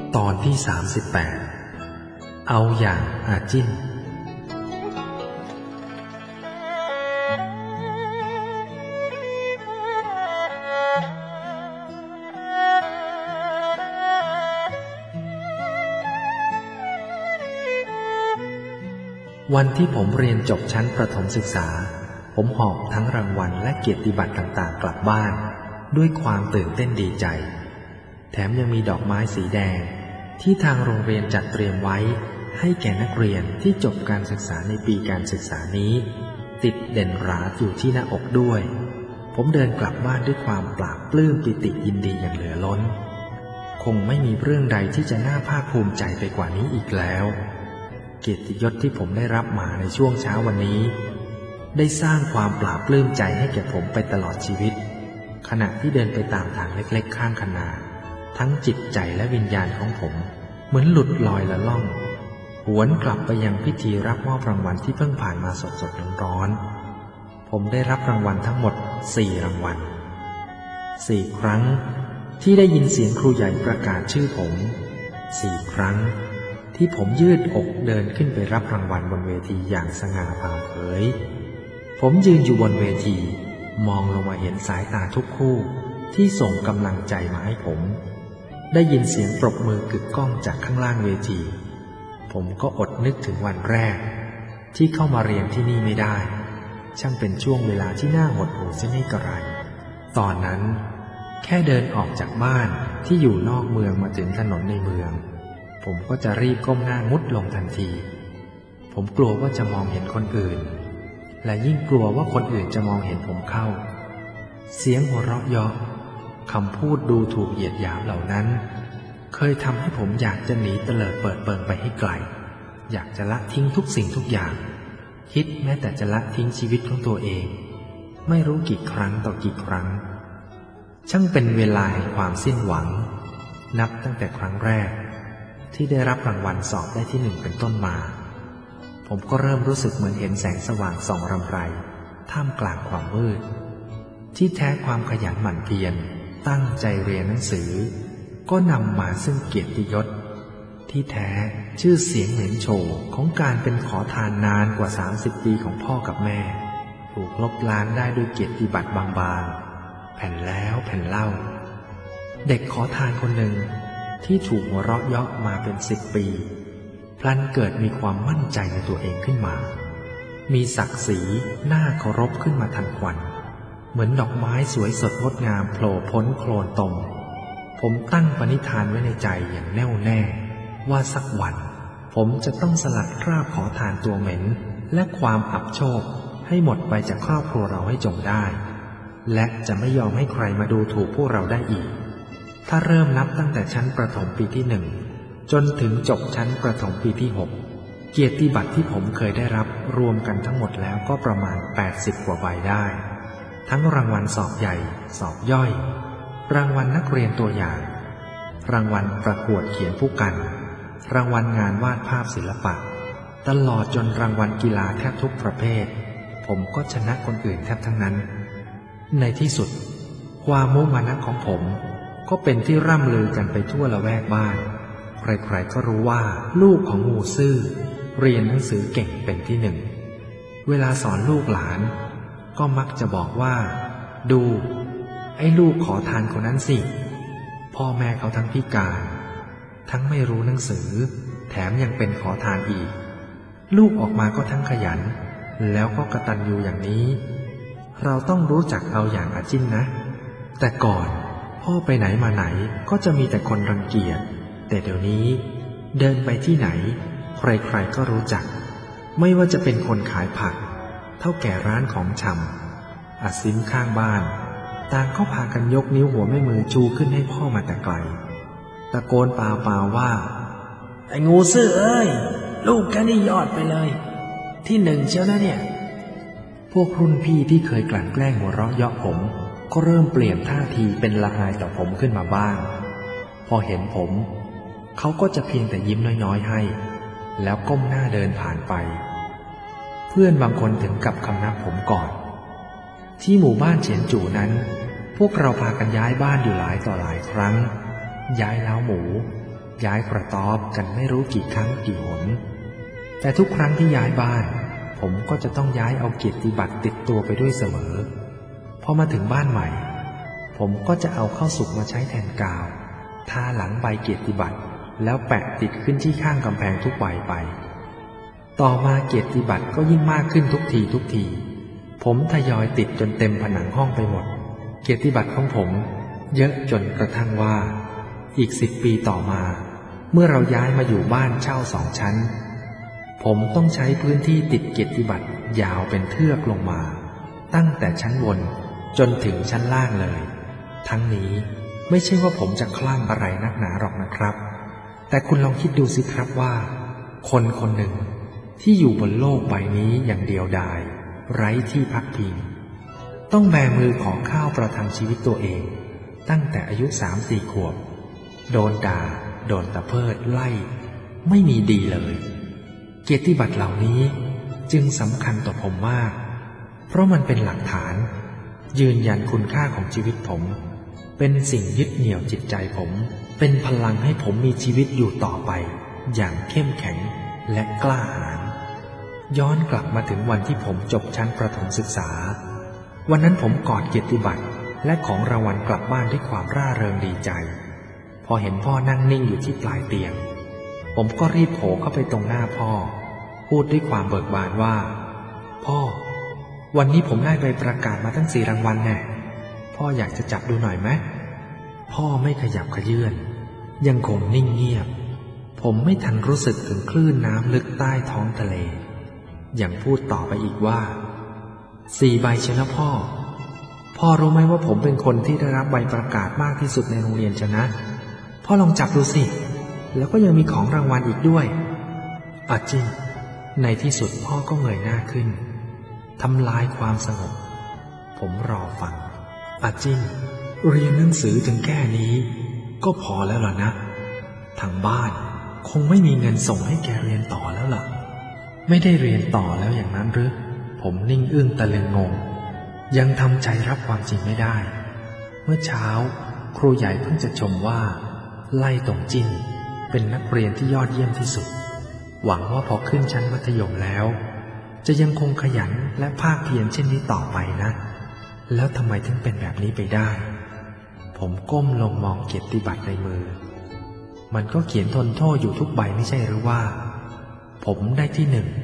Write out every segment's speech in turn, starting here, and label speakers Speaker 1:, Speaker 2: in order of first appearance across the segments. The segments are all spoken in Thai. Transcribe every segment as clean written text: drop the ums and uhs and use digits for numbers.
Speaker 1: ตอนที่38เอาอย่างอาจิ้นวันที่ผมเรียนจบชั้นประถมศึกษาผมหอบทั้งรางวัลและเกียรติบัตรต่างๆกลับบ้านด้วยความตื่นเต้นดีใจแถมยังมีดอกไม้สีแดงที่ทางโรงเรียนจัดเตรียมไว้ให้แก่นักเรียนที่จบการศึกษาในปีการศึกษานี้ติดเด่นหราอยู่ที่หน้าอกด้วยผมเดินกลับบ้านด้วยความปลาบปลื้มปิติยินดีอย่างเหลือล้นคงไม่มีเรื่องใดที่จะน่าภาคภูมิใจไปกว่านี้อีกแล้วเกียรติยศที่ผมได้รับมาในช่วงเช้าวันนี้ได้สร้างความปลาบปลื้มใจให้แก่ผมไปตลอดชีวิตขณะที่เดินไปตามทางเล็กๆข้างคณาทั้งจิตใจและวิญญาณของผมเหมือนหลุดลอยละล่องหวนกลับไปยังพิธีรับมอบรางวัลที่เพิ่งผ่านมาสดๆร้อนๆผมได้รับรางวัลทั้งหมด4 รางวัล4 ครั้งที่ได้ยินเสียงครูใหญ่ประกาศชื่อผม4 ครั้งที่ผมยืดอกเดินขึ้นไปรับรางวัลบนเวทีอย่างสง่าผ่าเผยผมยืนอยู่บนเวทีมองลงมาเห็นสายตาทุกคู่ที่ส่งกำลังใจมาให้ผมได้ยินเสียงปรบมือกึกก้องจากข้างล่างเวทีผมก็อดนึกถึงวันแรกที่เข้ามาเรียนที่นี่ไม่ได้ช่างเป็นช่วงเวลาที่น่าหดหู่เสียไม่กระไรตอนนั้นแค่เดินออกจากบ้านที่อยู่นอกเมืองมาถึงถนนในเมืองผมก็จะรีบก้มหน้ามุดลงทันทีผมกลัวว่าจะมองเห็นคนอื่นและยิ่งกลัวว่าคนอื่นจะมองเห็นผมเข้าเสียงหัวเราะเยาะคำพูดดูถูกเหยียดหยามเหล่านั้นเคยทำให้ผมอยากจะหนีเตลิดเปิดเปิงไปให้ไกลอยากจะละทิ้งทุกสิ่งทุกอย่างคิดแม้แต่จะละทิ้งชีวิตของตัวเองไม่รู้กี่ครั้งต่อกี่ครั้งช่างเป็นเวลาแห่งความสิ้นหวังนับตั้งแต่ครั้งแรกที่ได้รับรางวัลสอบได้ที่1เป็นต้นมาผมก็เริ่มรู้สึกเหมือนเห็นแสงสว่างส่องรำไรท่ามกลางความมืดที่แท้ความขยันหมั่นเพียรตั้งใจเรียนหนังสือก็นำมาซึ่งเกียรติยศที่แท้ชื่อเสียงเหม็นโชของการเป็นขอทานนานกว่า30 ปีของพ่อกับแม่ถูกลบล้างได้ด้วยเกียรติบัตรบางๆแผ่นแล้วแผ่นเล่าเด็กขอทานคนหนึ่งที่ถูกหัวเราะเยาะมาเป็น10 ปีพลันเกิดมีความมั่นใจในตัวเองขึ้นมามีศักดิ์ศรีน่าเคารพขึ้นมาทันควันเหมือนดอกไม้สวยสดงดงามโผล่พ้นโคลนตมผมตั้งปณิธานไว้ในใจอย่างแน่วแน่ว่าสักวันผมจะต้องสลัดคราบขอทานตัวเหม็นและความอับโชคให้หมดไปจากครอบครัวเราให้จงได้และจะไม่ยอมให้ใครมาดูถูกพวกเราได้อีกถ้าเริ่มนับตั้งแต่ชั้นประถมปีที่1จนถึงจบชั้นประถมปีที่6เกียรติบัตรที่ผมเคยได้รับรวมกันทั้งหมดแล้วก็ประมาณ80 กว่าใบได้ทั้งรางวัลสอบใหญ่สอบย่อยรางวัลนักเรียนตัวอย่างรางวัลประกวดเขียนผู้กันรางวัลงานวาดภาพศิลปะตลอดจนรางวัลกีฬาแทบทุกประเภทผมก็ชนะคนอื่นแทบทั้งนั้นในที่สุดความมุมานะของผมก็เป็นที่ร่ำลือกันไปทั่วละแวกบ้านใครๆก็รู้ว่าลูกของงูซื่อเรียนหนังสือเก่งเป็นที่1เวลาสอนลูกหลานก็มักจะบอกว่าดูไอ้ลูกขอทานคนนั้นสิพ่อแม่เขาทั้งพิการทั้งไม่รู้หนังสือแถมยังเป็นขอทานอีกลูกออกมาก็ทั้งขยันแล้วก็กตัญญูอย่างนี้เราต้องรู้จักเอาอย่างอาจิ้นนะแต่ก่อนพ่อไปไหนมาไหนก็จะมีแต่คนรังเกียจแต่เดี๋ยวนี้เดินไปที่ไหนใครๆก็รู้จักไม่ว่าจะเป็นคนขายผักเท่าแก่ร้านของชำอาซิมข้างบ้านต่างก็พากันยกนิ้วหัวแม่มือชูขึ้นให้พ่อมาแต่ไกลตะโกนเปล่าๆว่าไอ้งูซื่อเอ้ยลูกแกนี่ยอดไปเลยที่1เชียวนะเนี่ยพวกรุ่นพี่ที่เคยกลั่นแกล้งหัวเราะเยาะผมก็เริ่มเปลี่ยนท่าทีเป็นละอายต่อผมขึ้นมาบ้างพอเห็นผมเขาก็จะเพียงแต่ยิ้มน้อยๆให้แล้วก้มหน้าเดินผ่านไปเพื่อนบางคนถึงกับคำนับผมก่อนที่หมู่บ้านเฉียนจู่นั้นพวกเราพากันย้ายบ้านอยู่หลายต่อหลายครั้งย้ายเล้าหมูย้ายกระต๊อบกันไม่รู้กี่ครั้งกี่หนแต่ทุกครั้งที่ย้ายบ้านผมก็จะต้องย้ายเอาเกียรติบัตรติดตัวไปด้วยเสมอพอมาถึงบ้านใหม่ผมก็จะเอาข้าวสุกมาใช้แทนกาวทาหลังใบเกียรติบัตรแล้วแปะติดขึ้นที่ข้างกำแพงทุกใบไปต่อมาเกียรติบัตรก็ยิ่งมากขึ้นทุกทีผมทยอยติดจนเต็มผนังห้องไปหมดเกียรติบัตรของผมเยอะจนกระทั่งว่าอีก10 ปีต่อมาเมื่อเราย้ายมาอยู่บ้านเช่า2 ชั้นผมต้องใช้พื้นที่ติดเกียรติบัตรยาวเป็นเทือกลงมาตั้งแต่ชั้นบนจนถึงชั้นล่างเลยทั้งนี้ไม่ใช่ว่าผมจะคลั่งอะไรนักหนาหรอกนะครับแต่คุณลองคิดดูสิครับว่าคนคนหนึ่งที่อยู่บนโลกใบนี้อย่างเดียวดายไร้ที่พักพิงต้องแบมือขอข้าวประทังชีวิตตัวเองตั้งแต่อายุ3-4 ขวบโดนด่าโดนตะเพิดไล่ไม่มีดีเลยเกียรติบัตรเหล่านี้จึงสำคัญต่อผมมากเพราะมันเป็นหลักฐานยืนยันคุณค่าของชีวิตผมเป็นสิ่งยึดเหนี่ยวจิตใจผมเป็นพลังให้ผมมีชีวิตอยู่ต่อไปอย่างเข้มแข็งและกล้าหาญย้อนกลับมาถึงวันที่ผมจบชั้นประถมศึกษาวันนั้นผมกอดเกียรติบัตรและของรางวัลกลับบ้านด้วยความร่าเริงดีใจพอเห็นพ่อนั่งนิ่งอยู่ที่ปลายเตียงผมก็รีบโผล่เข้าไปตรงหน้าพ่อพูดด้วยความเบิกบานว่าพ่อวันนี้ผมได้ใบประกาศมาตั้ง4 รางวัลแน่พ่ออยากจะจับดูหน่อยไหมพ่อไม่ขยับเขยื้อนยังคงนิ่งเงียบผมไม่ทันรู้สึกถึงคลื่นน้ำลึกใต้ท้องทะเลยังพูดต่อไปอีกว่า4 ใบเชียวนะพ่อรู้ไหมว่าผมเป็นคนที่ได้รับใบประกาศมากที่สุดในโรงเรียนชนะพ่อลองจับดูสิแล้วก็ยังมีของรางวัลอีกด้วยจริงในที่สุดพ่อก็เงยหน้าขึ้นทำลายความสงบผมรอฟังจริงเรียนหนังสือถึงแค่นี้ก็พอแล้วล่ะนะทางบ้านคงไม่มีเงินส่งให้แกเรียนต่อแล้วล่ะไม่ได้เรียนต่อแล้วอย่างนั้นหรือผมนิ่งอึ้งตะลึงงงยังทำใจรับความจริงไม่ได้เมื่อเช้าครูใหญ่เพิ่งจะชมว่าไล่ตงจิ้นเป็นนักเรียนที่ยอดเยี่ยมที่สุดหวังว่าพอขึ้นชั้นมัธยมแล้วจะยังคงขยันและภาคเพียรเช่นนี้ต่อไปนะแล้วทำไมถึงเป็นแบบนี้ไปได้ผมก้มลงมองเกียรติบัตรในมือมันก็เขียนทนโทษอยู่ทุกใบไม่ใช่หรือว่าผมได้ที่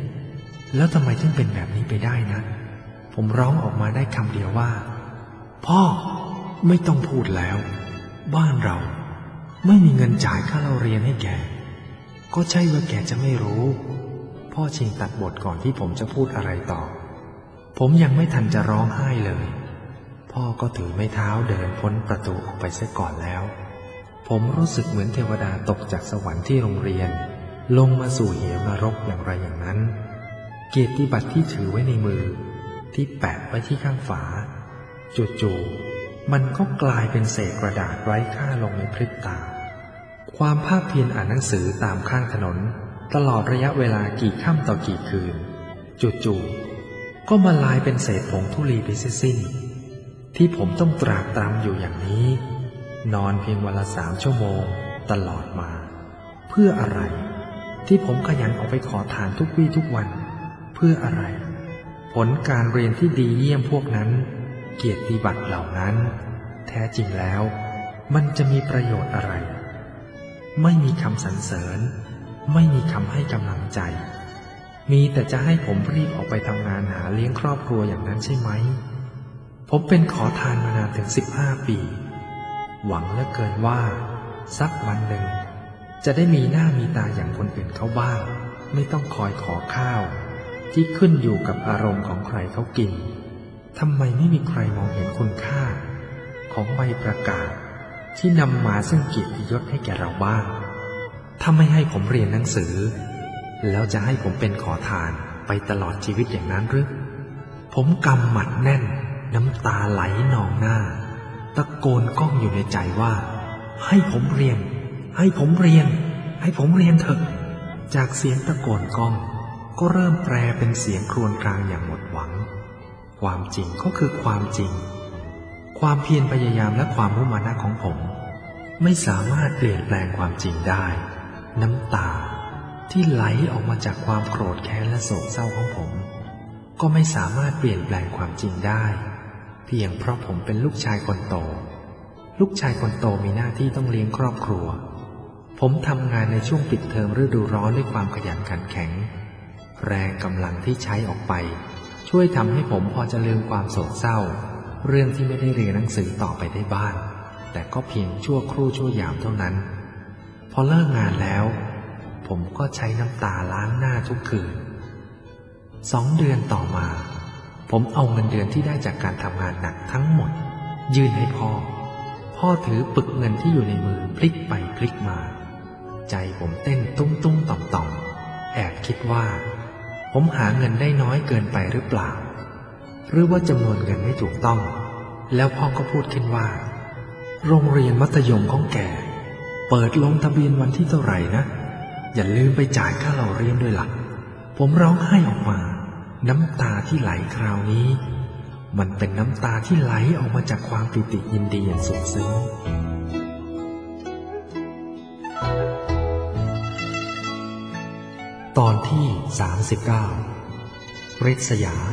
Speaker 1: 1แล้วทำไมถึงเป็นแบบนี้ไปได้นะผมร้องออกมาได้คำเดียวว่าพ่อไม่ต้องพูดแล้วบ้านเราไม่มีเงินจ่ายค่าเราเรียนให้แกก็ใช่ว่าแกจะไม่รู้พ่อชิงตัดบทก่อนที่ผมจะพูดอะไรต่อผมยังไม่ทันจะร้องไห้เลยพ่อก็ถือไม้เท้าเดินพ้นประตูออกไปเสียก่อนแล้วผมรู้สึกเหมือนเทวดาตกจากสวรรค์ที่โรงเรียนลงมาสู่เหวนรกอย่างไรอย่างนั้นเกียรติบัตรที่ถือไว้ในมือที่แปะไว้ที่ข้างฝาจู่ๆมันก็กลายเป็นเศษกระดาษไร้ค่าลงในพริบตาความภาคเพียรอ่านหนังสือตามข้างถนนตลอดระยะเวลากี่ค่ำต่อกี่คืนจู่ๆก็มาลายเป็นเศษผงธุลีไปสิ้นที่ผมต้องตรากตรำอยู่อย่างนี้นอนเพียงวันละ3 ชั่วโมงตลอดมาเพื่ออะไรที่ผมขยันออกไปขอทานทุกวี่ทุกวันเพื่ออะไรผลการเรียนที่ดีเยี่ยมพวกนั้นเกียรติบัตรเหล่านั้นแท้จริงแล้วมันจะมีประโยชน์อะไรไม่มีคำสรรเสริญไม่มีคำให้กำลังใจมีแต่จะให้ผมรีบออกไปทำงานหาเลี้ยงครอบครัวอย่างนั้นใช่ไหมผมเป็นขอทานมานานถึง15 ปีหวังเหลือเกินว่าสักวันหนึ่งจะได้มีหน้ามีตาอย่างคนอื่นเขาบ้างไม่ต้องคอยขอข้าวที่ขึ้นอยู่กับอารมณ์ของใครเขากินทำไมไม่มีใครมองเห็นคุณค่าของใบประกาศที่นำมาซึ่งเกียรติยศให้แก่เราบ้างถ้าไม่ให้ผมเรียนหนังสือแล้วจะให้ผมเป็นขอทานไปตลอดชีวิตอย่างนั้นหรือผมกำหมัดแน่นน้ำตาไหลนองหน้าตะโกนก้องอยู่ในใจว่าให้ผมเรียนให้ผมเรียนให้ผมเรียนเถอะจากเสียงตะโกนก้องก็เริ่มแปรเป็นเสียงครวญครางอย่างหมดหวังความจริงก็คือความจริงความเพียรพยายามและความมุ่งมั่นของผมไม่สามารถเปลี่ยนแปลงความจริงได้น้ำตาที่ไหลออกมาจากความโกรธแค้นและโศกเศร้าของผมก็ไม่สามารถเปลี่ยนแปลงความจริงได้เพียงเพราะผมเป็นลูกชายคนโตลูกชายคนโตมีหน้าที่ต้องเลี้ยงครอบครัวผมทำงานในช่วงปิดเทอมฤดูร้อนด้วยความขยันขันแข็งแรงกำลังที่ใช้ออกไปช่วยทำให้ผมพอจะลืมความโศกเศร้าเรื่องที่ไม่ได้เรียนหนังสือต่อไปได้บ้างแต่ก็เพียงชั่วครู่ชั่วยามเท่านั้นพอเลิกงานแล้วผมก็ใช้น้ำตาล้างหน้าทุกคืน2 เดือนต่อมาผมเอาเงินเดือนที่ได้จากการทำงานหนักทั้งหมดยื่นให้พ่อถือปึกเงินที่อยู่ในมือพลิกไปพลิกมาใจผมเต้นตุ้มต่อมแอบคิดว่าผมหาเงินได้น้อยเกินไปหรือเปล่าหรือว่าจำนวนเงินไม่ถูกต้องแล้วพ่อก็พูดขึ้นว่าโรงเรียนมัธยมของแกเปิดลงทะเบียนวันที่เท่าไหร่นะอย่าลืมไปจ่ายค่าเราเรียนด้วยล่ะผมร้องไห้ออกมาน้ำตาที่ไหลคราวนี้มันเป็นน้ำตาที่ไหลออกมาจากความปิติยินดีอย่างสุดซึ้งตอนที่39ริษยา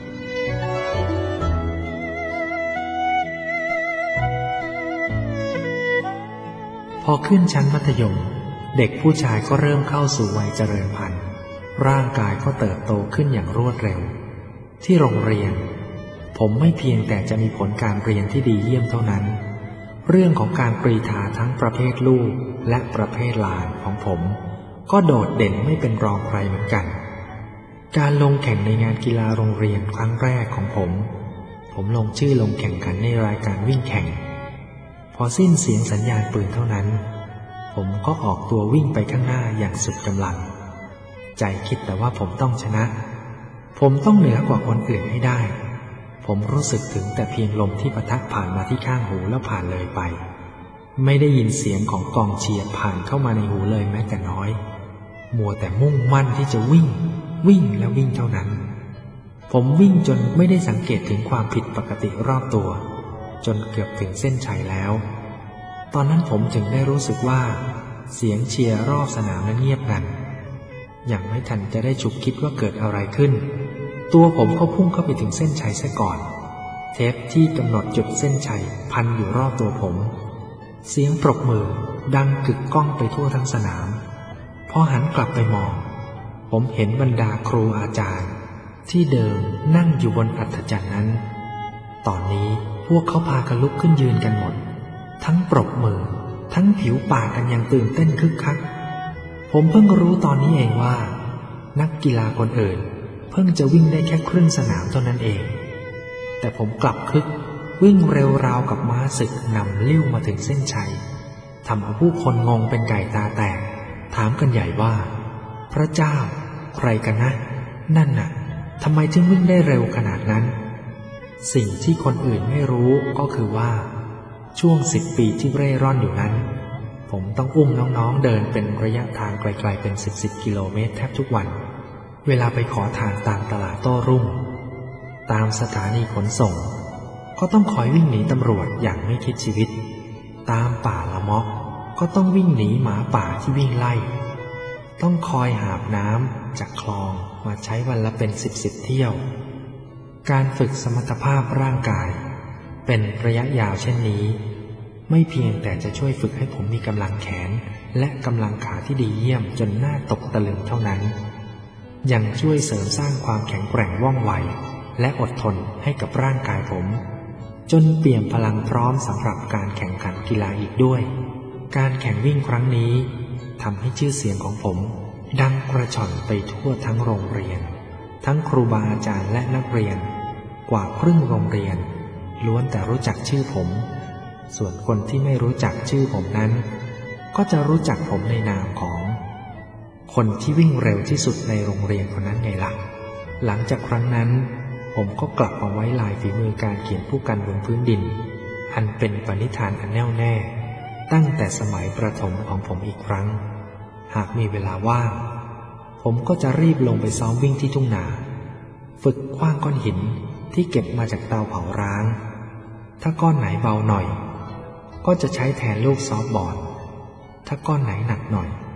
Speaker 1: พอขึ้นชั้นมัธยมเด็กผู้ชายก็เริ่มเข้าสู่วัยเจริญพันธุ์ร่างกายก็เติบโตขึ้นอย่างรวดเร็วที่โรงเรียนผมไม่เพียงแต่จะมีผลการเรียนที่ดีเยี่ยมเท่านั้นเรื่องของการกรีธาทั้งประเภทลูกและประเภทหลานของผมก็โดดเด่นไม่เป็นรองใครเหมือนกันการลงแข่งในงานกีฬาโรงเรียนครั้งแรกของผมลงชื่อลงแข่งขันในรายการวิ่งแข่งพอสิ้นเสียงสัญญาณปืนเท่านั้นผมก็ออกตัววิ่งไปข้างหน้าอย่างสุดกำลังใจคิดแต่ว่าผมต้องชนะผมต้องเหนือกว่าคนอื่นให้ได้ผมรู้สึกถึงแต่เพียงลมที่ปะทะผ่านมาที่ข้างหูแล้วผ่านเลยไปไม่ได้ยินเสียงของกองเชียร์ผ่านเข้ามาในหูเลยแม้แต่น้อยมัวแต่มุ่งมั่นที่จะวิ่งแล้ววิ่งเท่านั้นผมวิ่งจนไม่ได้สังเกตถึงความผิดปกติรอบตัวจนเกือบถึงเส้นชัยแล้วตอนนั้นผมจึงได้รู้สึกว่าเสียงเชียร์รอบสนามนั้นเงียบงันยังไม่ทันจะได้ฉุกคิดว่าเกิดอะไรขึ้นตัวผมก็พุ่งเข้าไปถึงเส้นชัยซะก่อนเทปที่กำหนดจุดเส้นชัยพันอยู่รอบตัวผมเสียงปรบมือดังกึกก้องไปทั่วทั้งสนามพอหันกลับไปมองผมเห็นบรรดาครูอาจารย์ที่เดิมนั่งอยู่บนอัฐจันทร์นั้นตอนนี้พวกเขาพากันลุกขึ้นยืนกันหมดทั้งปรบมือทั้งผิวปากกันอย่างตื่นเต้นคึกคักผมเพิ่งรู้ตอนนี้เองว่านักกีฬาคนอื่นเพิ่งจะวิ่งได้แค่ครึ่งสนามเท่านั้นเองแต่ผมกลับคึกวิ่งเร็วราวกับม้าศึกนำลิ้วมาถึงเส้นชัยทำเอาผู้คนงงเป็นไก่ตาแตกถามกันใหญ่ว่าพระเจ้าใครกันนะนั่นน่ะทำไมถึงวิ่งได้เร็วขนาดนั้นสิ่งที่คนอื่นไม่รู้ก็คือว่าช่วง10 ปีที่เร่ร่อนอยู่นั้นผมต้องอุ้มน้องๆเดินเป็นระยะทางไกลๆเป็น10 กิโลเมตรแทบทุกวันเวลาไปขอทานตามตลาดโต้รุ่งตามสถานีขนส่งก็ต้องคอยวิ่งหนีตำรวจอย่างไม่คิดชีวิตตามป่าละเมาะก็ต้องวิ่งหนีหมาป่าที่วิ่งไล่ต้องคอยหาบน้ำจากคลองมาใช้วันละเป็น10 เที่ยวการฝึกสมรรถภาพร่างกายเป็นระยะยาวเช่นนี้ไม่เพียงแต่จะช่วยฝึกให้ผมมีกำลังแขนและกำลังขาที่ดีเยี่ยมจนน่าตกตะลึงเท่านั้นยังช่วยเสริมสร้างความแข็งแกร่งว่องไวและอดทนให้กับร่างกายผมจนเปี่ยมพลังพร้อมสำหรับการแข่งขันกีฬาอีกด้วยการแข่งวิ่งครั้งนี้ทำให้ชื่อเสียงของผมดังกระฉ่อนไปทั่วทั้งโรงเรียนทั้งครูบาอาจารย์และนักเรียนกว่าครึ่งโรงเรียนล้วนแต่รู้จักชื่อผมส่วนคนที่ไม่รู้จักชื่อผมนั้นก็จะรู้จักผมในนามของคนที่วิ่งเร็วที่สุดในโรงเรียนคนนั้นไงล่ะหลังจากครั้งนั้นผมก็กลับมาไว้ลายฝีมือการเขียนผู้กันบนพื้นดินอันเป็นปณิธานอันแน่วแน่ตั้งแต่สมัยประถมของผมอีกครั้งหากมีเวลาว่างผมก็จะรีบลงไปซ้อมวิ่งที่ทุ่งนาฝึกขว้างก้อนหินที่เก็บมาจากเตาเผาร้างถ้าก้อนไหนเบาหน่อยก็จะใช้แทนลูกซอฟต์บอลถ้าก้อนไหนหนักหน่อย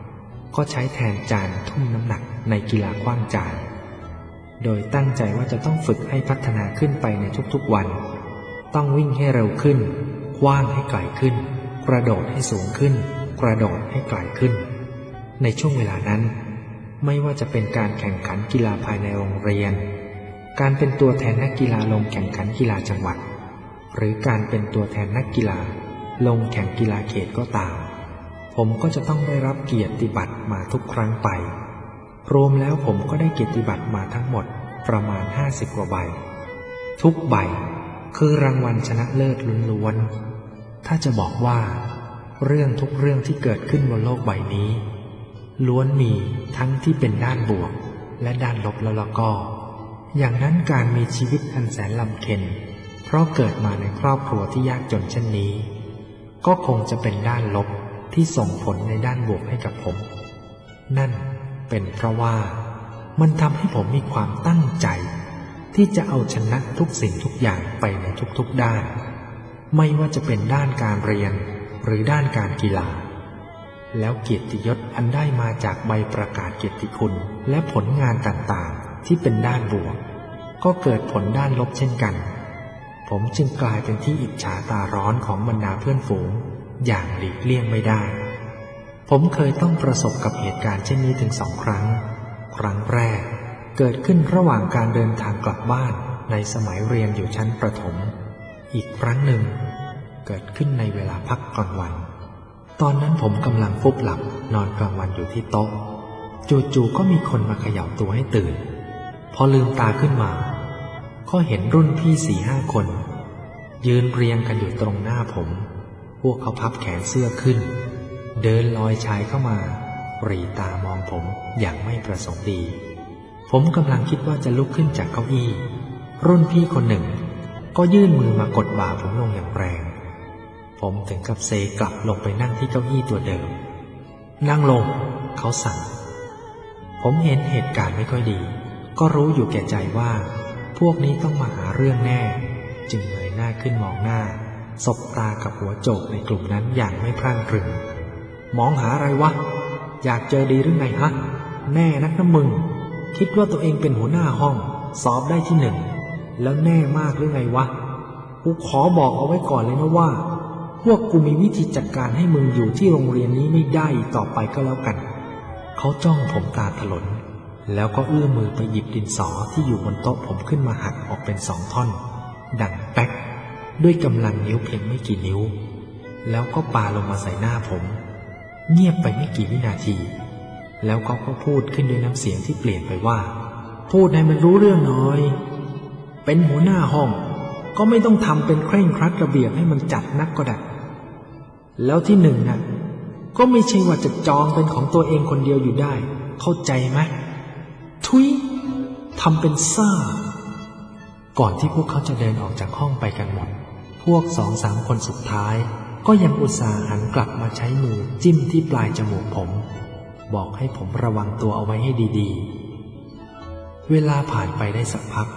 Speaker 1: ก็ใช้แทนจานทุ่มน้ำหนักในกีฬาขว้างจานโดยตั้งใจว่าจะต้องฝึกให้พัฒนาขึ้นไปในทุกๆวันต้องวิ่งให้เร็วขึ้นขว้างให้ไกลขึ้นกระโดดให้สูงขึ้นกระโดดให้ไกลขึ้นในช่วงเวลานั้นไม่ว่าจะเป็นการแข่งขันกีฬาภายในโรงเรียนการเป็นตัวแทนนักกีฬาลงแข่งขันกีฬาจังหวัดหรือการเป็นตัวแทนนักกีฬาลงแข่งกีฬาเขตก็ตามผมก็จะต้องได้รับเกียรติบัตรมาทุกครั้งไปรวมแล้วผมก็ได้เกียรติบัตรมาทั้งหมดประมาณ50กว่าใบทุกใบคือรางวัลชนะเลิศล้วนๆถ้าจะบอกว่าเรื่องทุกเรื่องที่เกิดขึ้นบนโลกใบนี้ล้วนมีทั้งที่เป็นด้านบวกและด้านลบแล้วก็อย่างนั้นการมีชีวิตอันแสนลำเค็ญเพราะเกิดมาในครอบครัวที่ยากจนเช่นนี้ก็คงจะเป็นด้านลบที่ส่งผลในด้านบวกให้กับผมนั่นเป็นเพราะว่ามันทำให้ผมมีความตั้งใจที่จะเอาชนะทุกสิ่งทุกอย่างไปในทุกๆด้านไม่ว่าจะเป็นด้านการเรียนหรือด้านการกีฬาแล้วเกียรติยศอันได้มาจากใบประกาศเกียรติคุณและผลงานต่างๆที่เป็นด้านบวกก็เกิดผลด้านลบเช่นกันผมจึงกลายเป็นที่อิจฉาตาร้อนของบรรดาเพื่อนฝูงอย่างหลีกเลี่ยงไม่ได้ผมเคยต้องประสบกับเหตุการณ์เช่นนี้ถึง2 ครั้งครั้งแรกเกิดขึ้นระหว่างการเดินทางกลับบ้านในสมัยเรียนอยู่ชั้นประถมอีกครั้งหนึ่งเกิดขึ้นในเวลาพักกลางวันตอนนั้นผมกำลังฟุบหลับนอนกลางวันอยู่ที่โต๊ะจู่ๆก็มีคนมาเขย่าตัวให้ตื่นพอลืมตาขึ้นมาก็เห็นรุ่นพี่4-5 คนยืนเรียงกันอยู่ตรงหน้าผมพวกเขาพับแขนเสื้อขึ้นเดินลอยชายเข้ามาหรี่ตามองผมอย่างไม่ประสงค์ดีผมกำลังคิดว่าจะลุกขึ้นจากเก้าอี้รุ่นพี่คนหนึ่งก็ยื่นมือมากดบ่าผมลงอย่างแรงผมถึงกับเซกลับลงไปนั่งที่เก้าอี้ตัวเดิมนั่งลงเขาสั่งผมเห็นเหตุการณ์ไม่ค่อยดีก็รู้อยู่แก่ใจว่าพวกนี้ต้องมาหาเรื่องแน่จึงเงยหน้าขึ้นมองหน้าสบตากับหัวโจกในกลุ่มนั้นอย่างไม่พร่างพรึงมองหาอะไรวะอยากเจอดีหรือไงฮะแน่นักนะมึงคิดว่าตัวเองเป็นหัวหน้าห้องสอบได้ที่1แล้วแน่มากหรือไงวะกูขอบอกเอาไว้ก่อนเลยนะว่าพวกกูมีวิธีจัดการให้มึงอยู่ที่โรงเรียนนี้ไม่ได้ต่อไปก็แล้วกันเขาจ้องผมตาถลนแล้วก็เอื้อมมือไปหยิบดินสอที่อยู่บนโต๊ะผมขึ้นมาหักออกเป็น2 ท่อนดังแป๊กด้วยกำลังนิ้วเพียงไม่กี่นิ้วแล้วก็ปาลงมาใส่หน้าผมเงียบไปไม่กี่วินาทีแล้วเขาก็พูดขึ้นด้วยน้ำเสียงที่เปลี่ยนไปว่าพูดให้มันรู้เรื่องหน่อยเป็นหัวหน้าห้องก็ไม่ต้องทำเป็นเคร่งครัดระเบียบให้มันจัดนักก็ได้แล้วที่1น่ะก็ไม่ใช่ว่าจะจองเป็นของตัวเองคนเดียวอยู่ได้เข้าใจไหมทุยทำเป็นซ่าก่อนที่พวกเขาจะเดินออกจากห้องไปกันหมดพวก2-3 คนสุดท้ายก็ยังอุตส่าห์หันกลับมาใช้มือจิ้มที่ปลายจมูกผมบอกให้ผมระวังตัวเอาไว้ให้ดีๆเวลาผ่านไปได้สักพัก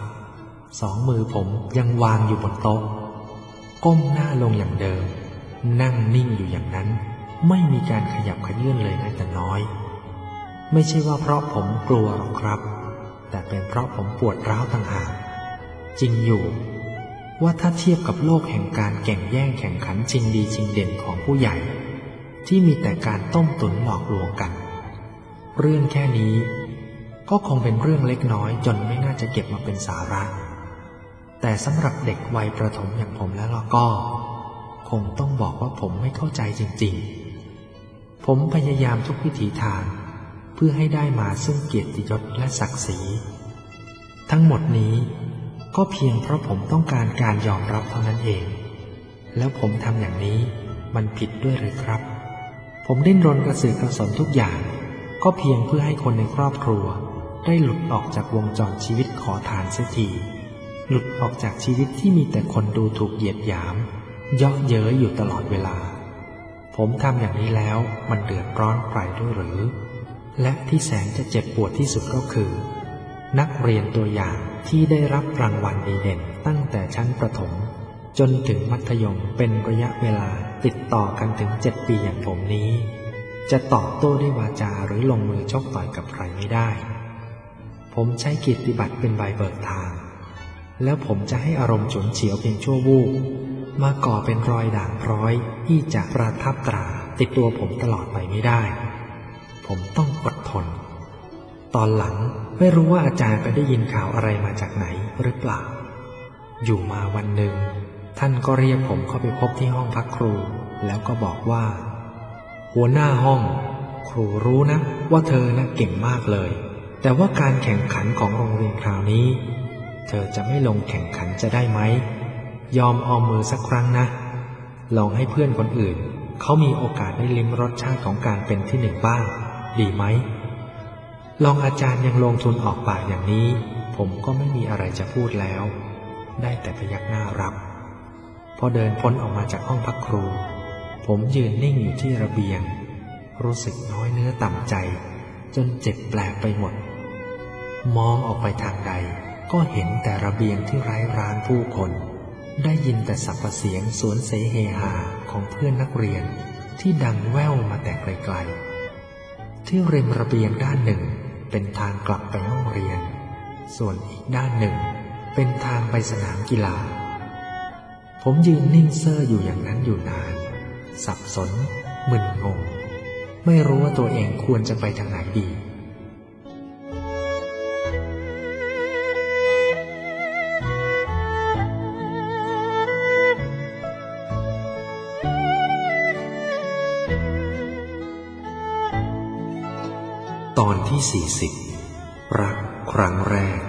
Speaker 1: 2 มือผมยังวางอยู่บนโต๊ะก้มหน้าลงอย่างเดิมนั่งนิ่งอยู่อย่างนั้นไม่มีการขยับขยื่นเลยแม้แต่น้อยไม่ใช่ว่าเพราะผมกลัวหรอกครับแต่เป็นเพราะผมปวดร้าวต่างหากจริงอยู่ว่าถ้าเทียบกับโลกแห่งการแข่งแย่งแข่งขันชิงดีชิงเด่นของผู้ใหญ่ที่มีแต่การต้มตุ๋นหลอกลวงกันเรื่องแค่นี้ก็คงเป็นเรื่องเล็กน้อยจนไม่น่าจะเก็บมาเป็นสาระแต่สำหรับเด็กวัยประถมอย่างผมแล้วก็คงต้องบอกว่าผมไม่เข้าใจจริงๆผมพยายามทุกวิถีทางเพื่อให้ได้มาซึ่งเกียรติยศและศักดิ์ศรีทั้งหมดนี้ก็เพียงเพราะผมต้องการการยอมรับเท่านั้นเองแล้วผมทำอย่างนี้มันผิดด้วยหรือครับผมดิ้นรนกระสือกกระสนทุกอย่างก็เพียงเพื่อให้คนในครอบครัวได้หลุดออกจากวงจรชีวิตขอทานเสียทีหลุดออกจากชีวิตที่มีแต่คนดูถูกเหยียดหยามเยาะเย้ยอยู่ตลอดเวลาผมทำอย่างนี้แล้วมันเดือดร้อนใครด้วยหรือและที่แสนจะเจ็บปวดที่สุดก็คือนักเรียนตัวอย่างที่ได้รับรางวัลดีเด่นตั้งแต่ชั้นประถมจนถึงมัธยมเป็นระยะเวลาติดต่อกันถึง7 ปีอย่างผมนี้จะตอบโต้ด้วยวาจาหรือลงมือชกต่อยกับใครไม่ได้ผมใช้เกียรติบัตรเป็นใบเบิกทางแล้วผมจะให้อารมณ์ฉุนเฉียวเพียงชั่ววูบมาก่อเป็นรอยด่างพร้อยที่จะประทับตราติดตัวผมตลอดไปไม่ได้ผมต้องอดทนตอนหลังไม่รู้ว่าอาจารย์ไปได้ยินข่าวอะไรมาจากไหนหรือเปล่าอยู่มาวันหนึ่งท่านก็เรียกผมเข้าไปพบที่ห้องพักครูแล้วก็บอกว่าหัวหน้าห้องครูรู้นะว่าเธอน่ะเก่งมากเลยแต่ว่าการแข่งขันของโรงเรียนคราวนี้เธอจะไม่ลงแข่งขันจะได้ไหมยอมออมมือสักครั้งนะลองให้เพื่อนคนอื่นเขามีโอกาสได้ลิ้มรสชาติของการเป็นที่หนึ่งบ้างดีไหมลองอาจารย์ยังลงทุนออกปากอย่างนี้ผมก็ไม่มีอะไรจะพูดแล้วได้แต่พยักหน้ารับพอเดินพ้นออกมาจากห้องพักครูผมยืนนิ่งอยู่ที่ระเบียงรู้สึกน้อยเนื้อต่ำใจจนเจ็บแปลกไปหมดมองออกไปทางใดก็เห็นแต่ระเบียงที่ไร้ร้างผู้คนได้ยินแต่สับเสียงสวนเสเฮฮาของเพื่อนนักเรียนที่ดังแว่วมาแต่ไกลๆที่ริมระเบียงด้านหนึ่งเป็นทางกลับไปห้องเรียนส่วนอีกด้านหนึ่งเป็นทางไปสนามกีฬาผมยืนนิ่งเซ่ออยู่อย่างนั้นอยู่นานสับสนมึนงงไม่รู้ว่าตัวเองควรจะไปทางไหนดีตอนที่40รักครั้งแรก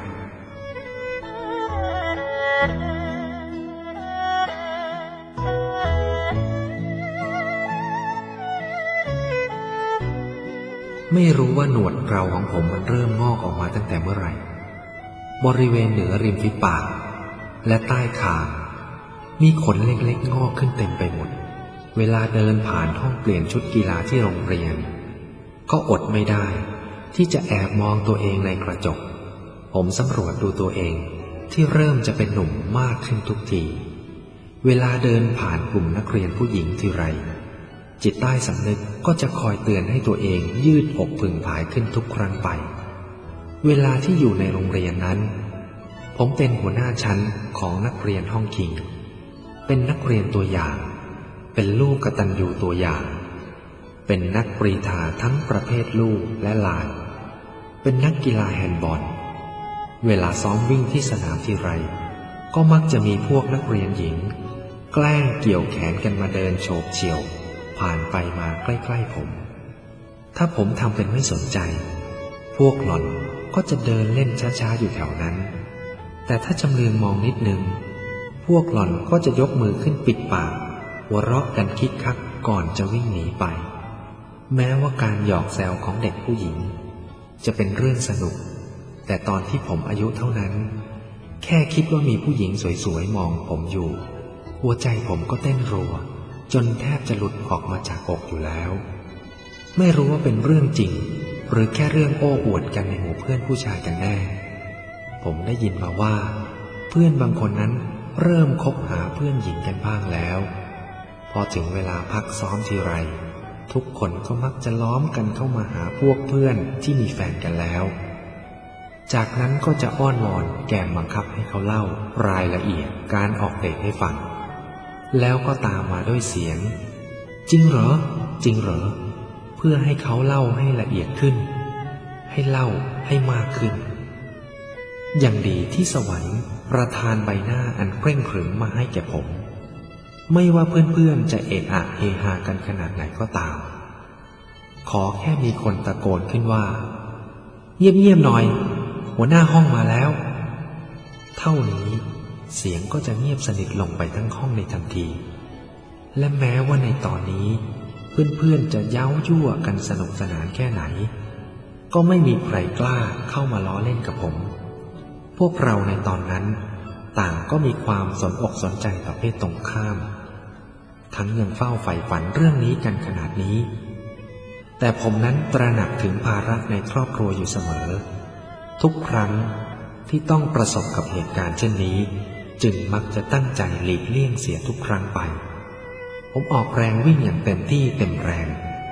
Speaker 1: ไม่รู้ว่าหนวดเคราของผมมันเริ่มงอกออกมาตั้งแต่เมื่อไหร่บริเวณเหนือริมฝีปากและใต้คางมีขนเล็กๆงอกขึ้นเต็มไปหมดเวลาเดินผ่านห้องเปลี่ยนชุดกีฬาที่โรงเรียนก็อดไม่ได้ที่จะแอบมองตัวเองในกระจกผมสำรวจดูตัวเองที่เริ่มจะเป็นหนุ่มมากขึ้นทุกทีเวลาเดินผ่านกลุ่มนักเรียนผู้หญิงทีไรจิตใต้สำนึกก็จะคอยเตือนให้ตัวเองยืดอกผึ่งผายขึ้นทุกครั้งไปเวลาที่อยู่ในโรงเรียนนั้นผมเป็นหัวหน้าชั้นของนักเรียนห้องคิงเป็นนักเรียนตัวอย่างเป็นลูกกตัญญูตัวอย่างเป็นนักกรีฑาทั้งประเภทลูกและหลานเป็นนักกีฬาแฮนด์บอลเวลาซ้อมวิ่งที่สนามทีไรก็มักจะมีพวกนักเรียนหญิงแกล้งเกี่ยวแขนกันมาเดินโฉบเฉี่ยวผ่านไปมาใกล้ๆผมถ้าผมทำเป็นไม่สนใจพวกหล่อนก็จะเดินเล่นช้าๆอยู่แถวนั้นแต่ถ้าจำเลืองมองนิดนึงพวกหล่อนก็จะยกมือขึ้นปิดปากหัวเราะกันคิกคักก่อนจะวิ่งหนีไปแม้ว่าการหยอกแซวของเด็กผู้หญิงจะเป็นเรื่องสนุกแต่ตอนที่ผมอายุเท่านั้นแค่คิดว่ามีผู้หญิงสวยๆมองผมอยู่หัวใจผมก็เต้นรัวจนแทบจะหลุดออกมาจากอกอยู่แล้วไม่รู้ว่าเป็นเรื่องจริงหรือแค่เรื่องโอ้อวดกันในหมู่เพื่อนผู้ชายกันแน่ผมได้ยินมาว่าเพื่อนบางคนนั้นเริ่มคบหาเพื่อนหญิงกันบ้างแล้วพอถึงเวลาพักซ้อมทีไรทุกคนก็มักจะล้อมกันเข้ามาหาพวกเพื่อนที่มีแฟนกันแล้วจากนั้นก็จะอ้อนวอนแกมบังคับให้เขาเล่ารายละเอียดการออกเดทให้ฟังแล้วก็ตามมาด้วยเสียงจริงเหรอจริงเหรอเพื่อให้เขาเล่าให้ละเอียดขึ้นให้เล่าให้มากขึ้นอย่างดีที่สวรรค์ประทานใบหน้าอันเคร่งขรึมมาให้แก่ผมไม่ว่าเพื่อนๆจะเอะอะเฮฮากันขนาดไหนก็ตามขอแค่มีคนตะโกนขึ้นว่าเงียบๆหน่อยหัวหน้าห้องมาแล้วเท่านี้เสียงก็จะเงียบสนิทลงไปทั้งห้องในทันทีและแม้ว่าในตอนนี้เพื่อนๆจะเย้ายั่วกันสนุกสนานแค่ไหนก็ไม่มีใครกล้าเข้ามาล้อเล่นกับผมพวกเราในตอนนั้นต่างก็มีความสนอกสนใจต่อเพศตรงข้ามทั้งยังเฝ้าใฝ่ฝันเรื่องนี้กันขนาดนี้แต่ผมนั้นตระหนักถึงภาระในครอบครัวอยู่เสมอทุกครั้งที่ต้องประสบกับเหตุการณ์เช่นนี้จึงมักจะตั้งใจหลีกเลี่ยงเสียทุกครั้งไปผมออกแรงวิ่งอย่างเต็มที่เต็มแรง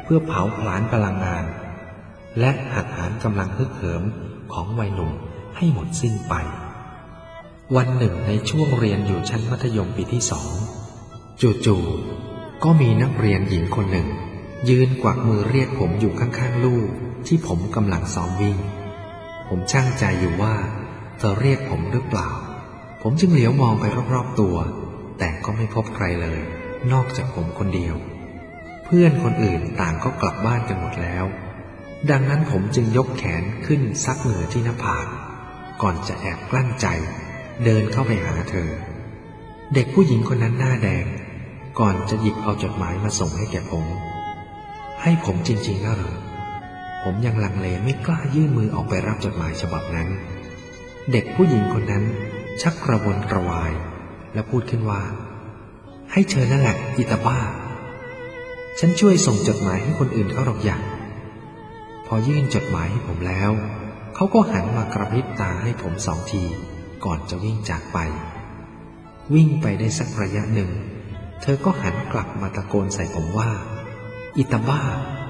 Speaker 1: พื่อเผาผลาญพลังงานและหักหานกำลังฮึกเหิมของวัยหนุ่มให้หมดสิ้นไปวันหนึ่งในช่วงเรียนอยู่ชั้นมัธยมปีที่2จู่ๆก็มีนักเรียนหญิงคนหนึ่งยืนกวักมือเรียกผมอยู่ข้างๆลู่ที่ผมกำลังซ้อมวิ่งผมชั่งใจอยู่ว่าเธอเรียกผมหรือเปล่าผมจึงเหลียวมองไปรอบๆตัวแต่ก็ไม่พบใครเลยนอกจากผมคนเดียวเพื่อนคนอื่นต่างก็กลับบ้านกันหมดแล้วดังนั้นผมจึงยกแขนขึ้นซักเหงื่อที่หน้าผากก่อนจะแอบกลั้นใจเดินเข้าไปหาเธอเด็กผู้หญิงคนนั้นหน้าแดงก่อนจะหยิบเอาจดหมายมาส่งให้แก่ผมให้ผมจริงๆนะหรือผมยังลังเลไม่กล้ายื่นมือออกไปรับจดหมายฉบับนั้นเด็กผู้หญิงคนนั้นชักกระวนกระวายและพูดขึ้นว่าให้เธอนั่นแหละอิตาบ้าฉันช่วยส่งจดหมายให้คนอื่นเขาหรอกอย่างพอยื่นจดหมายให้ผมแล้วเขาก็หันมากระพริบตาให้ผม2 ทีก่อนจะวิ่งจากไปวิ่งไปได้สักระยะหนึ่งเธอก็หันกลับมาตะโกนใส่ผมว่าอิตาบ้า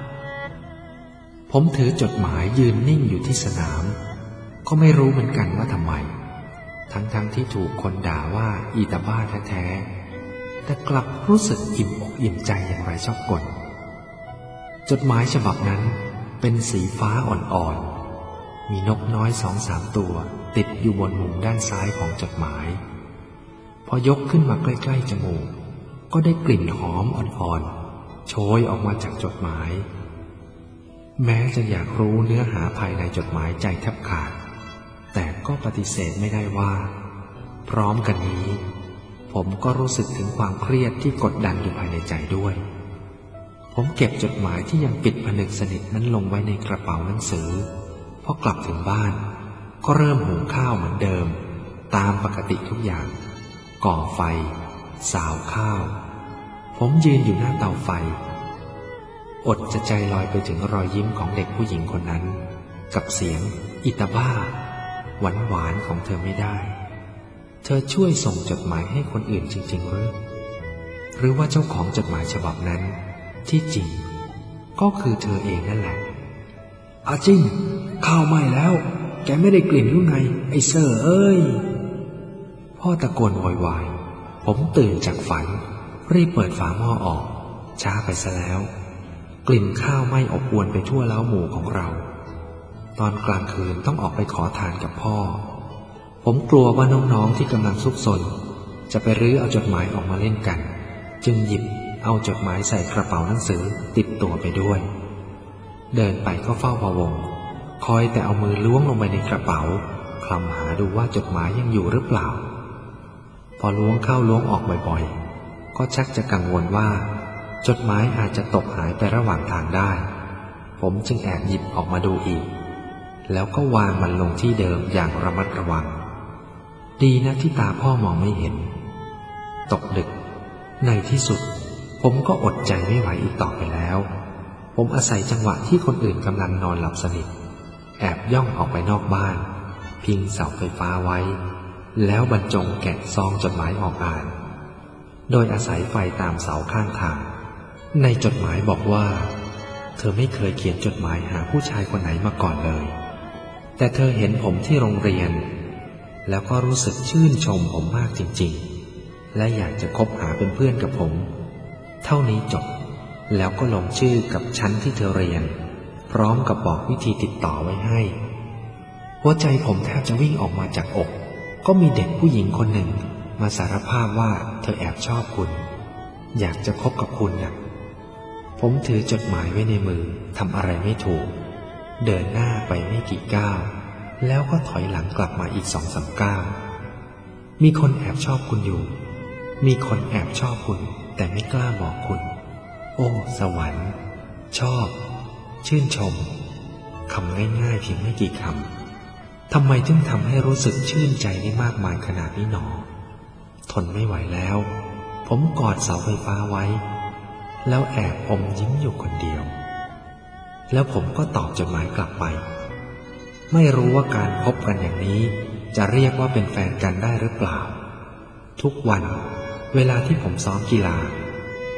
Speaker 1: ผมถือจดหมายยืนนิ่งอยู่ที่สนามก็ไม่รู้เหมือนกันว่าทำไมทั้งที่ถูกคนด่าว่าอิตาบ้าแท้ๆแต่กลับรู้สึกอิ่มอกอิ่มใจอย่างไรชอบกลจดหมายฉบับนั้นเป็นสีฟ้าอ่อนๆมีนกน้อย2-3 ตัวติดอยู่บนมุมด้านซ้ายของจดหมายพอยกขึ้นมาใกล้ๆจมูกก็ได้กลิ่นหอมอ่อนๆโชยออกมาจากจดหมายแม้จะอยากรู้เนื้อหาภายในจดหมายใจแทบขาดแต่ก็ปฏิเสธไม่ได้ว่าพร้อมกันนี้ผมก็รู้สึกถึงความเครียดที่กดดันอยู่ภายในใจด้วยผมเก็บจดหมายที่ยังปิดผนึกสนิทนั้นลงไว้ในกระเป๋าหนังสือพอกลับถึงบ้านก็เริ่มหุงข้าวเหมือนเดิมตามปกติทุกอย่างก่อไฟสาวข้าวผมยืนอยู่หน้าเตาไฟอดจะใจลอยไปถึงรอยยิ้มของเด็กผู้หญิงคนนั้นกับเสียงอิตาบ้าหวานๆของเธอไม่ได้เธอช่วยส่งจดหมายให้คนอื่นจริงๆหรือว่าเจ้าของจดหมายฉบับนั้นที่จริงก็คือเธอเองนั่นแหละอาจิ้งข้าวไหม้แล้วแกไม่ได้กลิ่นหรือไงไอ้เซ่อเอ้ยพ่อตะโกนโวยวายผมตื่นจากฝันรีบเปิดฝาหม้อออกช้าไปซะแล้วกลิ่นข้าวไหม้อบอวลไปทั่วเล้าหมู่ของเราตอนกลางคืนต้องออกไปขอทานกับพ่อผมกลัวว่าน้องๆที่กำลังซุกซนจะไปรื้อเอาจดหมายออกมาเล่นกันจึงหยิบเอาจดหมายใส่กระเป๋าหนังสือติดตัวไปด้วยเดินไปก็เฝ้าพะวงคอยแต่เอามือล้วงลงไปในกระเป๋าคลำหาดูว่าจดหมายยังอยู่หรือเปล่าพอล้วงเข้าล้วงออกบ่อยๆก็ชักจะกังวลว่าจดหมายอาจจะตกหายไประหว่างทางได้ผมจึงแอบหยิบออกมาดูอีกแล้วก็วางมันลงที่เดิมอย่างระมัดระวังดีนะที่ตาพ่อมองไม่เห็นตกดึกในที่สุดผมก็อดใจไม่ไหวอีกต่อไปแล้วผมอาศัยจังหวะที่คนอื่นกำลังนอนหลับสนิทแอบย่องออกไปนอกบ้านพิงเสาไฟฟ้าไว้แล้วบรรจงแกะซองจดหมายออกอ่านโดยอาศัยไฟตามเสาข้างทางในจดหมายบอกว่าเธอไม่เคยเขียนจดหมายหาผู้ชายคนไหนมาก่อนเลยแต่เธอเห็นผมที่โรงเรียนแล้วก็รู้สึกชื่นชมผมมากจริงๆและอยากจะคบหาเป็นเพื่อนกับผมเท่านี้จบแล้วก็ลงชื่อกับชั้นที่เธอเรียนพร้อมกับบอกวิธีติดต่อไว้ให้หัวใจผมแทบจะวิ่งออกมาจากอกก็มีเด็กผู้หญิงคนหนึ่งมาสารภาพว่าเธอแอบชอบคุณอยากจะคบกับคุณนะผมถือจดหมายไว้ในมือทำอะไรไม่ถูกเดินหน้าไปไม่กี่ก้าวแล้วก็ถอยหลังกลับมาอีก2-3 ก้าวมีคนแอบชอบคุณอยู่มีคนแอบชอบคุณแต่ไม่กล้าบอกคุณโอ้สวรรค์ชอบชื่นชมคำง่ายๆเพียงไม่กี่คำทำไมถึงทำให้รู้สึกชื่นใจได้มากมายขนาดนี้หนอทนไม่ไหวแล้วผมกอดเสาไฟฟ้าไว้แล้วแอบอมยิ้มอยู่คนเดียวแล้วผมก็ตอบจดหมายกลับไปไม่รู้ว่าการพบกันอย่างนี้จะเรียกว่าเป็นแฟนกันได้หรือเปล่าทุกวันเวลาที่ผมซ้อมกีฬา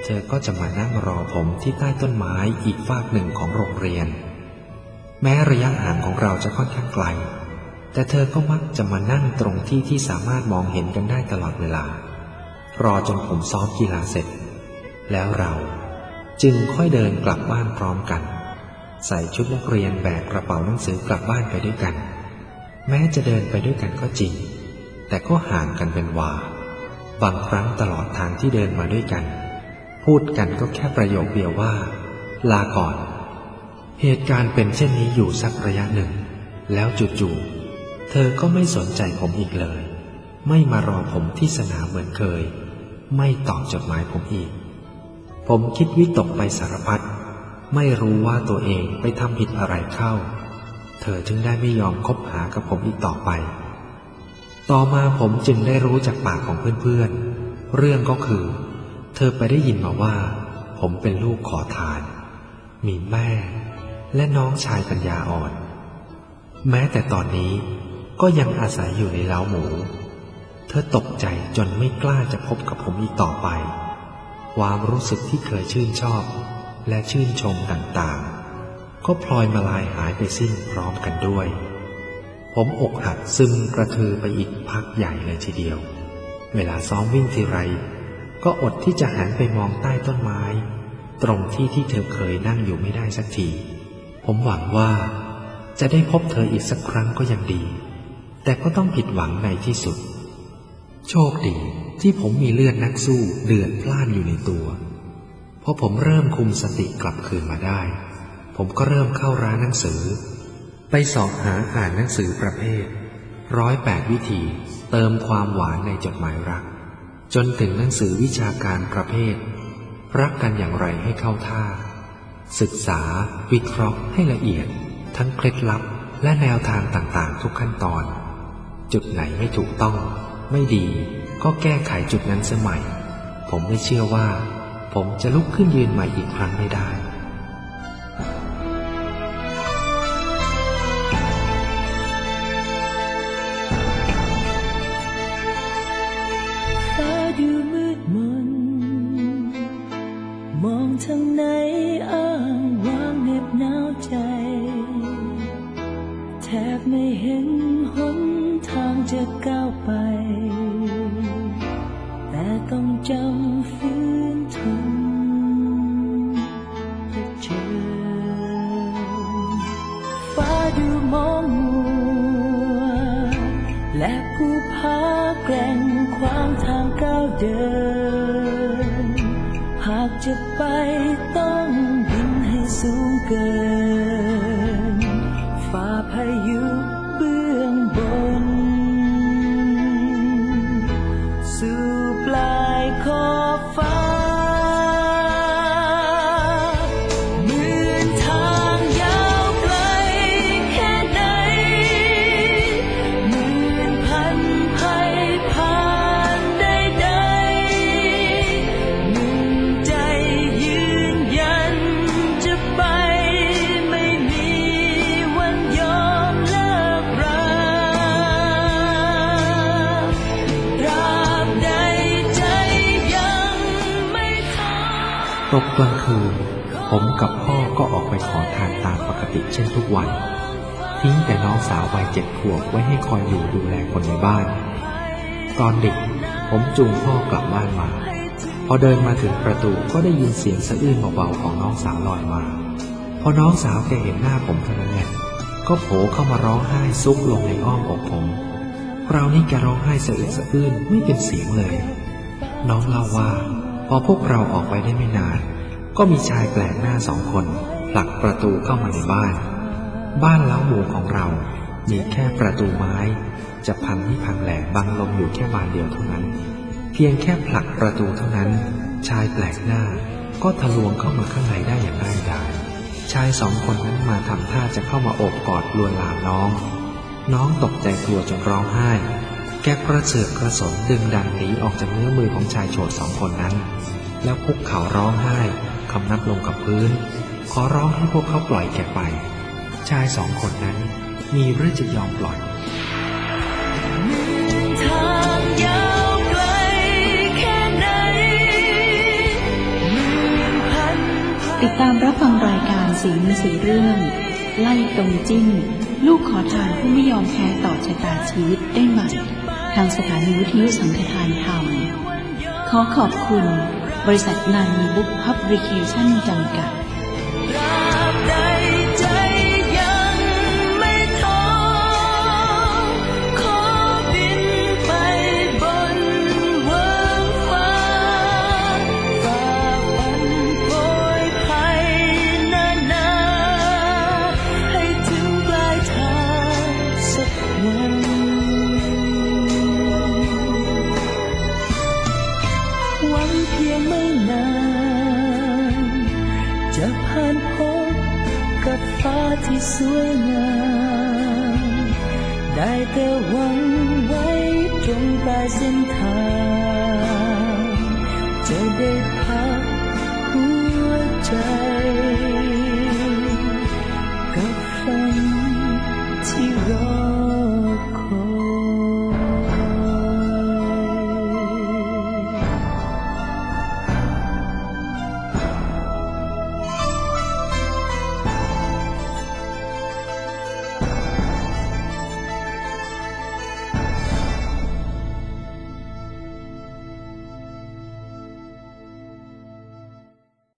Speaker 1: เธอก็จะมานั่งรอผมที่ใต้ต้นไม้อีกฟากหนึ่งของโรงเรียนแม้ระยะห่างของเราจะค่อนข้างไกลแต่เธอก็มักจะมานั่งตรงที่สามารถมองเห็นกันได้ตลอดเวลารอจนผมซ้อมกีฬาเสร็จแล้วเราจึงค่อยเดินกลับบ้านพร้อมกันใส่ชุดนักเรียนแบกกระเป๋าหนังสือกลับบ้านไปด้วยกันแม้จะเดินไปด้วยกันก็จริงแต่ก็ห่างกันเป็นวาบางครั้งตลอดทางที่เดินมาด้วยกันพูดกันก็แค่ประโยคเดียวว่าลาก่อนเหตุการณ์เป็นเช่นนี้อยู่สักระยะหนึ่งแล้วจู่ๆเธอก็ไม่สนใจผมอีกเลยไม่มารอผมที่สนามเหมือนเคยไม่ตอบจดหมายผมอีกผมคิดวิตกไปสารพัดไม่รู้ว่าตัวเองไปทำผิดอะไรเข้าเธอจึงได้ไม่ยอมคบหากับผมอีกต่อไปต่อมาผมจึงได้รู้จากปากของเพื่อนๆเรื่องก็คือเธอไปได้ยินมาว่าผมเป็นลูกขอทานมีแม่และน้องชายปัญญาอ่อนแม้แต่ตอนนี้ก็ยังอาศัยอยู่ในเล้าหมูเธอตกใจจนไม่กล้าจะพบกับผมอีกต่อไปความรู้สึกที่เคยชื่นชอบและชื่นชมต่างๆก็พลอยมาลายหายไปสิ้นพร้อมกันด้วยผมอกหักซึมกระทือไปอีกพักใหญ่เลยทีเดียวเวลาซ้อมวิ่งทีไรก็อดที่จะหันไปมองใต้ต้นไม้ตรงที่เธอเคยนั่งอยู่ไม่ได้สักทีผมหวังว่าจะได้พบเธออีกสักครั้งก็ยังดีแต่ก็ต้องผิดหวังในที่สุดโชคดีที่ผมมีเลือดนักสู้เดือดพล่านอยู่ในตัวพอผมเริ่มคุมสติกลับคืนมาได้ผมก็เริ่มเข้าร้านหนังสือไปสอบหาอ่านหนังสือประเภท108 วิธีเติมความหวานในจดหมายรักจนถึงหนังสือวิชาการประเภทรักกันอย่างไรให้เข้าท่าศึกษาวิเคราะห์ให้ละเอียดทั้งเคล็ดลับและแนวทางต่างๆทุกขั้นตอนจุดไหนไม่ถูกต้องไม่ดีก็แก้ไขจุดนั้นเสียใหม่ผมไม่เชื่อว่าผมจะลุกขึ้นยืนใหม่อีกครั้งไม่ได้
Speaker 2: ฟ้าดูมืดมนมองทางไหนอ้างว้างเหน็บหนาวใจแทบไม่เห็นหนทางจะก้าวไปแต่ต้องจำฝืนทนเพื่อเจอฟ้าดูมองมัวและผู้พาแกร่งขวางทางก้าวเดินหากจะไปต้องบินให้สูงเกินฟ้าพายุเบื้องบนสู่ปลายขอบฟ้าเหมือนทางยาวไกลแค่ไหนเหมือนพันภัยผ่านใดๆหนึ่งใจยืนยันจะไปไม่มีวันยอมเลิกราตราบใดใจยังไม่ท้อ
Speaker 1: ตกกลางคืนผมกับพ่อก็ออกไปขอทานตามปกติเช่นทุกวันทิ้งแต่น้องสาววัย7 ขวบไว้ให้คอยอยู่ดูแลคนในบ้านตอนเด็กผมจูงพ่อกลับบ้านมาพอเดินมาถึงประตูก็ได้ยินเสียงสะอื้นเบาๆของน้องสาวลอยมาพอน้องสาวแกเห็นหน้าผมเท่านั้นแหละก็โผล่เข้ามาร้องไห้ซุกลงในอ้อมอกผมคราวนี้แกร้องไห้สะอึกสะอื้นไม่เป็นเสียงเลยน้องเล่าว่าพอพวกเราออกไปได้ไม่นานก็มีชายแปลกหน้า2 คนผลักประตูเข้ามาในบ้านเล้าหมูของเรามีแค่ประตูไม้จะพังที่พังแหลกบังลมอยู่แค่บานเดียวเท่านั้นเพียงแค่ผลักประตูเท่านั้นชายแปลกหน้าก็ทะลวงเข้ามาข้างในได้อย่างง่ายดายชาย2 คนนั้นมาทำท่าจะเข้ามาโอบกอดลวนลามน้องตกใจกลัวจนร้องไห้แกกระเสือกกระสนดึงดันหนีออกจากเนื้อมือของชายโฉด2 คนนั้นแล้วคุกเข่าร้องไห้คำนับลงกับพื้นขอร้องให้พวกเขาปล่อยแกไปชาย2 คนนั้นมีหรือจะยอมปล่อย
Speaker 2: ทางยาวไกลแค่ไหนเหมื
Speaker 3: ติดตามรับฟังรายการสีมือสีเรื่องไล่ตรงจิ้นลูกขอทานผู้ไม่ยอมแพ้ต่อชะตาชีวิตได้ใหม่ทางสถานีวิทยุสังฆทานธรรมขอขอบคุณบริษัทนานีบุ๊กพับลิเคชั่นจำกัดที่สวยงามได้แต่หวังไว้ตรงปลายเส้นทางจะได้